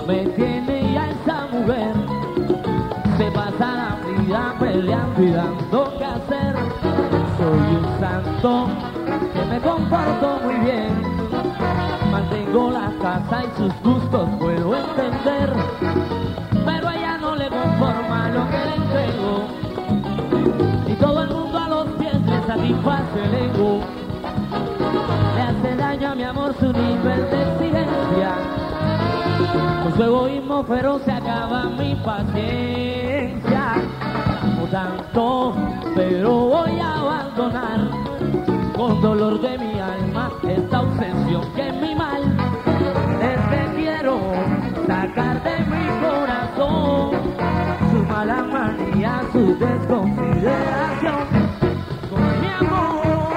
me tiene ya esa mujer. Se pasa la vida peleando y dando que hacer. Soy un santo que me comporto muy bien. Mantengo la casa y sus gustos puedo entender. Pero a ella no le conforma lo que le entrego. Y todo el mundo a los pies le satisface el ego. Le hace daño a mi amor su nivel de exigencia. Con su egoísmo feroz se acaba mi paciencia. Amo tanto, pero voy a abandonar con dolor de mi alma esta obsesión que es mi mal. Es que quiero sacar de mi corazón su mala manía, su desconsideración con mi amor.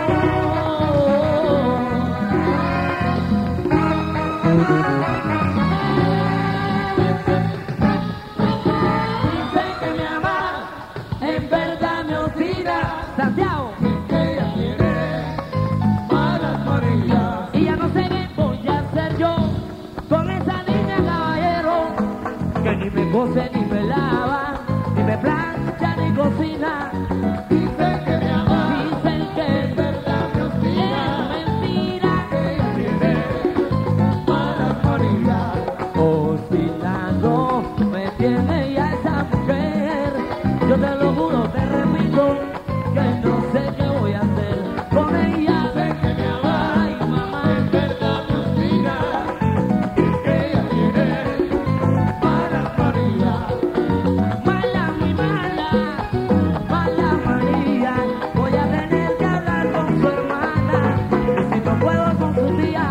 Santiago, que ella quiere malas María. y ya no sé qué voy a hacer yo con esa niña, caballero, que ni me cose, ni me lava, ni me plancha, ni cocina. Dice que me ama, Dicen que en verdad me obstina, es mentira, que ella tiene malas María. obstinando me tiene ya esa mujer. Yo te lo juro, te repito, que no sé qué voy a hacer con ella. Dice que me ama, Ay, mamá, en verdad me obstina, que ella tiene malas María. mala, muy mala, mala María. Voy a tener que hablar con su hermana, y si no puedo con su tía.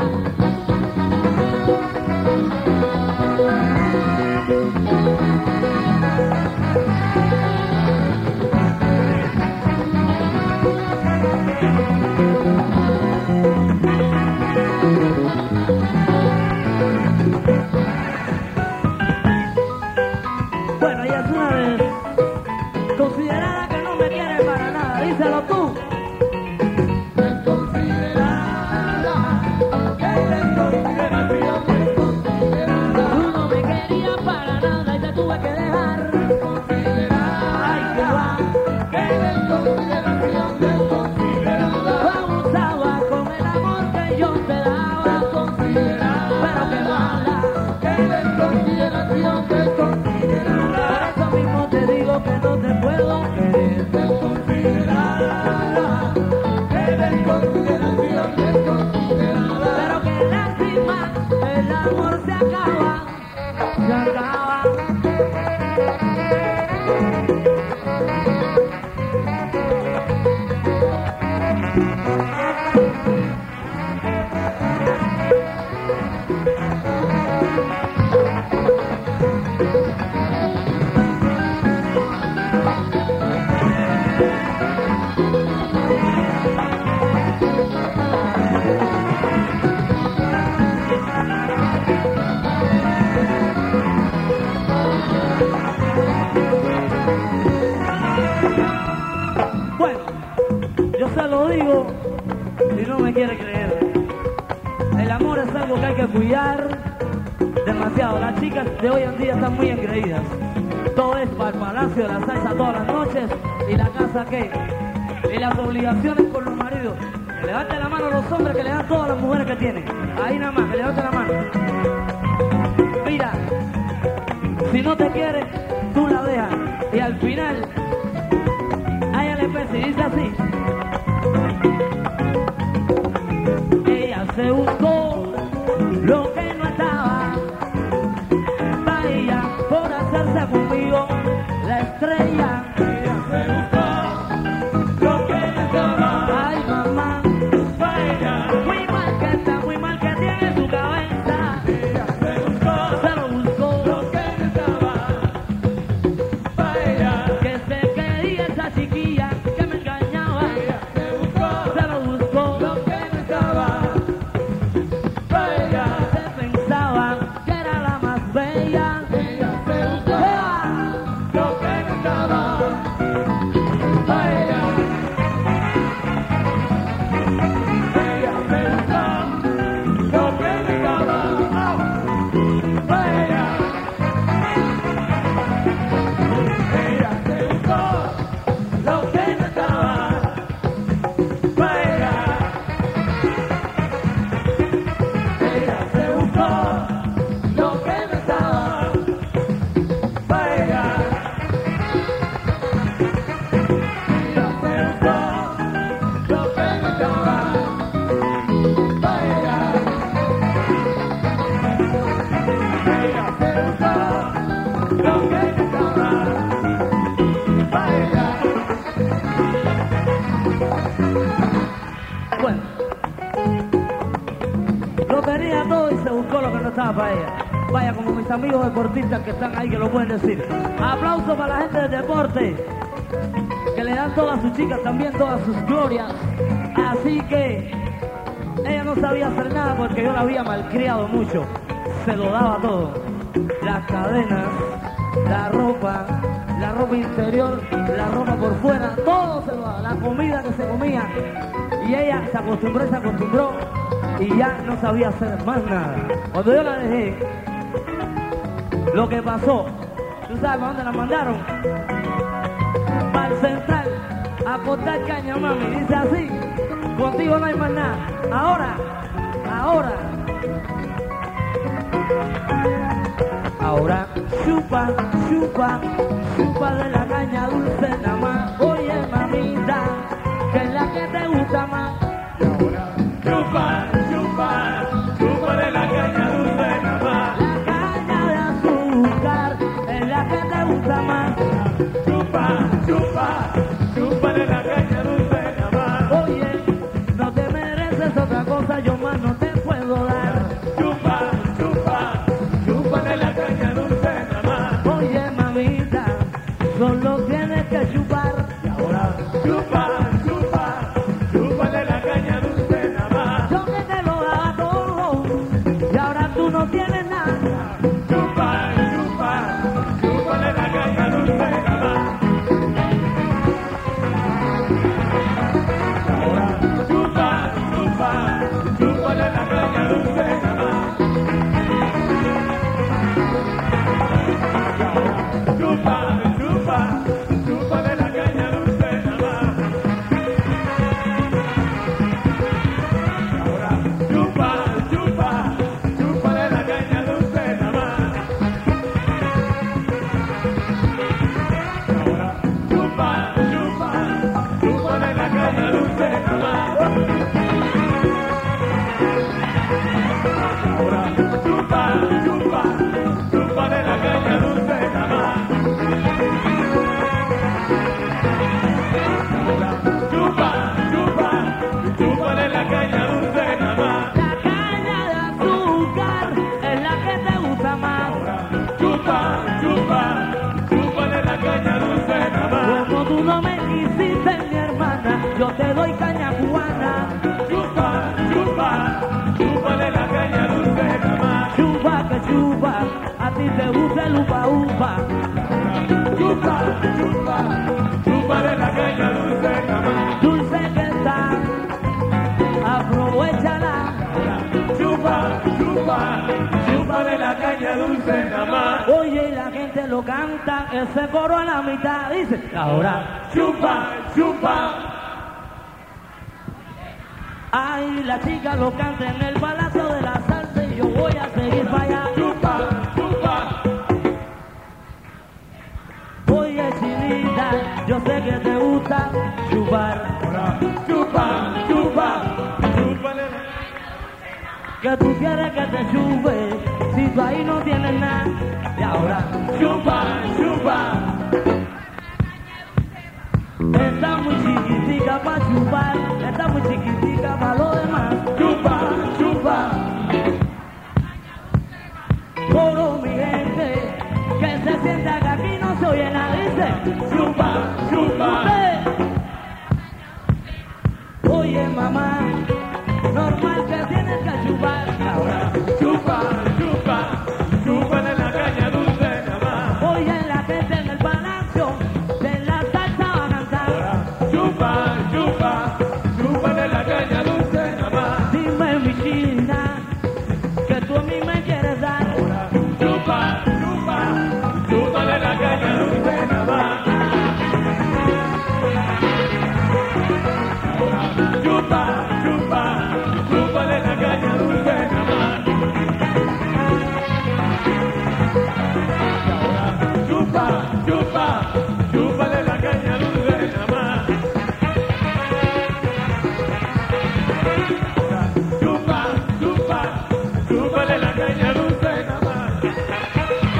Bueno, ella es una vez considerada que no me quiere para nada. Díselo tú. Desconsiderada, que desconsideración, desconsiderada, Tú no me querías para nada y te tuve que dejar. Ay, que va. que desconsideración, desconsiderada, Abusaba con el amor que yo te daba. Pero que mala. que desconsideración, desconsiderada, Por eso mismo te digo que no te puedo querer. desconsiderada, que desconsideración, desconsiderada. Pero que lástima, el amor se acaba. Se acaba. Bueno, yo se lo digo y no me quiere creer. El amor es algo que hay que cuidar demasiado. Las chicas de hoy en día están muy engreídas. Todo es para el palacio de la salsa todas las noches. ¿Y la casa qué? Y las obligaciones con los maridos. Que levanten la mano los hombres que le dan todas las mujeres que tienen. Ahí nada más, que levanten la mano. Mira, si no te quiere, tú la dejas. Y al final, a ella le pesa y dice así. Ella se buscó lo que no estaba. Vaya por hacerse conmigo la estrella. Ella se buscó lo que ella estaba, Ay, mamá, para ella. muy mal que está, muy mal que tiene su cabeza. Ella se buscó Se lo buscó, lo que ella estaba, para ella. que se quería esa chiquilla que me engañaba. Ella se buscó Se lo buscó, lo que ella estaba, para ella. se pensaba que era la más bella. Ella para ella. Vaya, como mis amigos deportistas que están ahí, que lo pueden decir. Aplausos para la gente del deporte, que le dan todas sus chicas también, todas sus glorias. Así que ella no sabía hacer nada porque yo la había malcriado mucho. Se lo daba todo. Las cadenas, la ropa interior, la ropa por fuera, todo se lo daba. La comida que se comía. Y ella se acostumbró y ya no sabía hacer más nada. Cuando yo la dejé, lo que pasó, ¿tú sabes para dónde la mandaron? Para el central, a cortar caña, mami. Dice así, contigo no hay más nada. Ahora chupa, chupa, chupa de la caña dulce nada más. Oye, mamita, que es la que te gusta más. Y ahora chupa, chupa, chupa de la caña dulce nada más. La caña de azúcar es la que te gusta más. Chupa, chupa, chupa de la caña dulce nada más. Oye, no te mereces otra cosa, yo más no te puedo dar. Chupa, chupa, chupa de la caña dulce nada más. Oye, mamita, solo tienes que chupar. Y ahora chupa, chupa, chupa de la caña dulce nada más. Yo que te lo daba todo y ahora tú no tienes nada. Chupa, chupa, chupa de la caña dulce nada más. Y ahora chupa, chupa, chupa de la caña dulce nada más. Y ahora chupa, chupa, chupa de la caña dulce nada más. Y ahora chupa, chupa, chupa de la caña dulce nada más. Y ahora chupa, chupa, chupa de la caña dulce nada más. Y ahora chupa, chupa, chupa de la caña dulce nada más. Y ahora chupa, chupa, chupa de la caña dulce nada más. La caña de azúcar es la que te gusta más. Chupa, chupa, chupa de la caña dulce nada más. Como tú no me quisiste, mi hermana, yo te doy caña cubana. Chupa, chupa, chupa de la caña dulce nada más. Chupa que chupa, a ti te gusta el upa upa. Chupa, chupa, chupa de la caña dulce nada más. Dulce que está, aprovechala. Chupa, chupa, chupa de la caña dulce nada más. Oye, y la gente lo canta, ese coro a la mitad dice. Ahora, Chupa, chupa, ay, la chica lo canta en el Palacio de la Salsa y yo voy a seguir para allá. chupa, chupa. Oye, chinita, yo sé que te gusta chupar, Ahora chupa, chupa, chupa de la que tú quieres que te chupe, si tú ahí no tienes nada. Y ahora, chupa, chupa. está muy chiquitica para chupar, está muy chiquitica para lo demás. Chupa, chupa, Coro mi gente, que se sienta que aquí no se oye nada, dice. chupa, chupa. Oye, mamá, normal que tienes que chupar. Ahora chupa, chupa, chupa de la caña dulce nada más. Oye, la gente en el Palacio de la Salsa va a cantar. Ahora chupa, chupa, chupa de la caña dulce nada más. Dime, mi china, que tú a mí me quieres dar. Ahora chupa, chupa, chupa de la caña dulce nada más. Ahora chupa, chupa, chupa de la caña dulce nada más. Ahora chupa, chupa, chupa de la caña dulce nada más. Ahora chupa, chupa, chupa de la caña dulce nada más.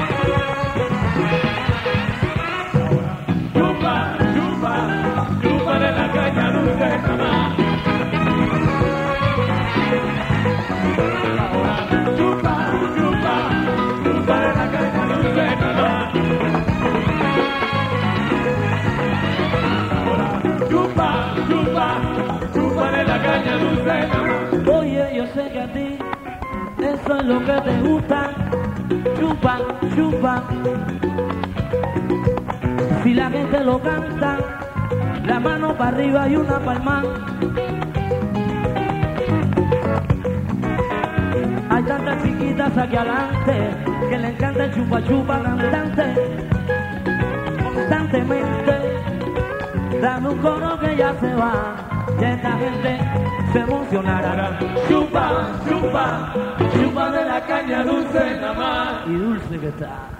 lo que te gusta, chupa, chupa. Si la gente lo canta, la mano para arriba y una palma. Hay tantas chiquitas aquí adelante que le encanta el chupa chupa cantante. Constantemente, dame un coro que ya se va, y esta gente se emocionará. Chupa, chupa, chupa de la caña dulce nada más. Y dulce que está.